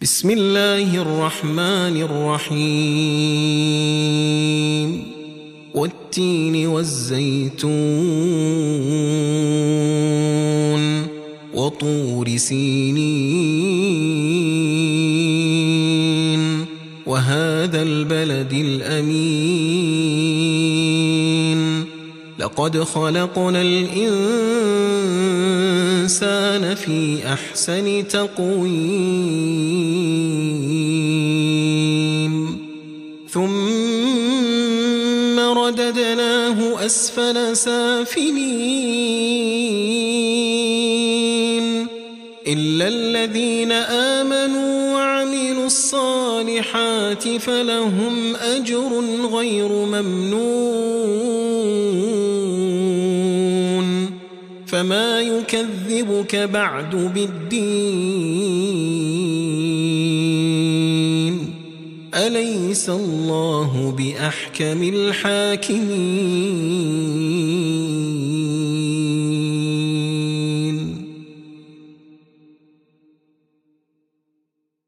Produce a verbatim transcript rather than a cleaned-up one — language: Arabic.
بسم الله الرحمن الرحيم والتين والزيتون وطور سينين وهذا البلد الأمين لقد خلقنا الإنسان في أحسن تقويم ثم رددناه أسفل سافلين إلا الذين آمنوا وعملوا الصالحات فلهم أجر غير ممنون فما يكذبك بعد بالدين أليس الله بأحكم الحاكمين